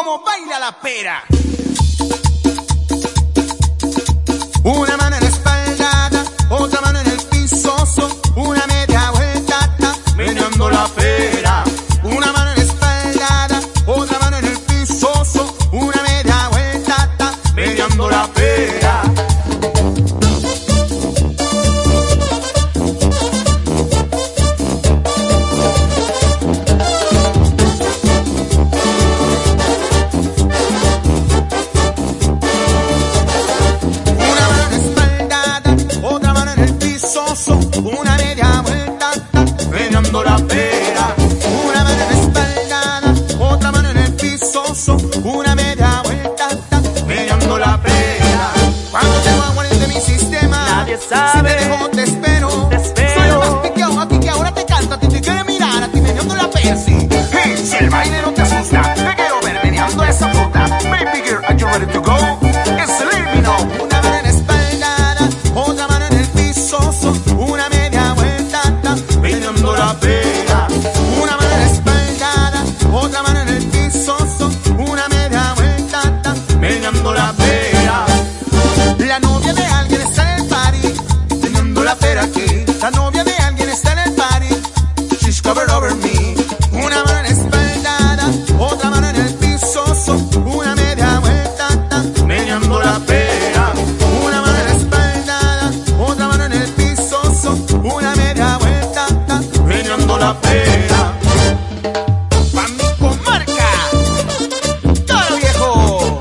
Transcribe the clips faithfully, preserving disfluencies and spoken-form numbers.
como baila la pera. Una mano en la espalda, otra mano en el pisoso, una media vuelta, meneando la pera. Una mano en la espalda, otra mano en el pisoso, una media vuelta, meneando la pera. Una media vuelta, meneando la pera. Una mano en la espalda, otra mano en el pisoso, una media vuelta, meneando la pera. Cuando llego a guardar de mi sistema, nadie sabe. Si te dejo, te espero. Te espero. Soy lo más piqueado aquí que ahora te canta. A ti te quiere mirar, a ti meneando la pera, sí. Hey, si el baile no te asusta, te quiero ver meneando esa puta. Baby girl, are you ready to go? It's let me know. Una mano en la espalda, otra mano en el pisoso, una media vuelta, meneando la pera. Una mano en la espalda, otra mano en el pisoso, una media vuelta, meneando la pera. La novia de alguien está en el party, meneando la pera aquí. La novia de alguien está en el party, she's covered over me. Una mano en la espalda, otra mano en el pisoso, una media vuelta, meneando la pera. Una mano en la espalda, otra mano en el pisoso, una media vuelta, meneando la pera. Pa' mi comarca, todo viejo.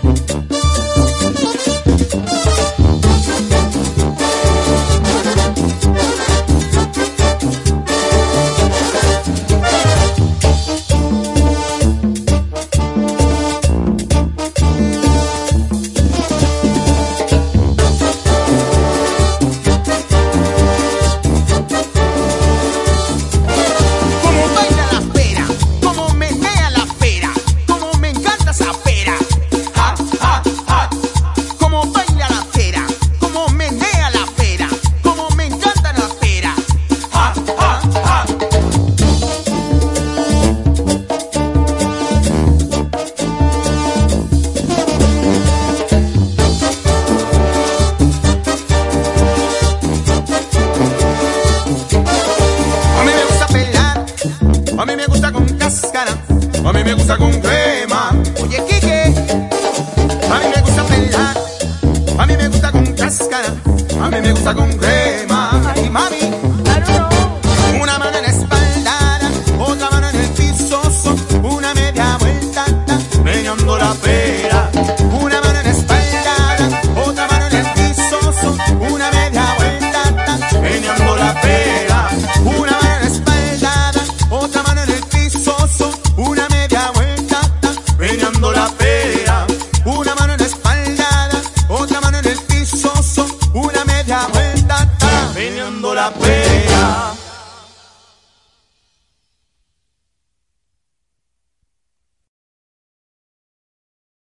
A mí me gusta con cáscara, a mí me gusta con crema. Oye, Kike, a mí me gusta pelar, a mí me gusta con cáscara, a mí me gusta con crema. Ay, mami, una mano en la espalda, otra mano en el pisoso, una media vuelta, meneando la pera. Una mano en la espalda, otra mano en el pisoso, una media vuelta, meneando la pera. Una mano en la espalda, otra mano en el pisoso, una media vuelta, meneando la pera. Una mano en la espalda, otra mano en el pisoso, una media vuelta, meneando la pera.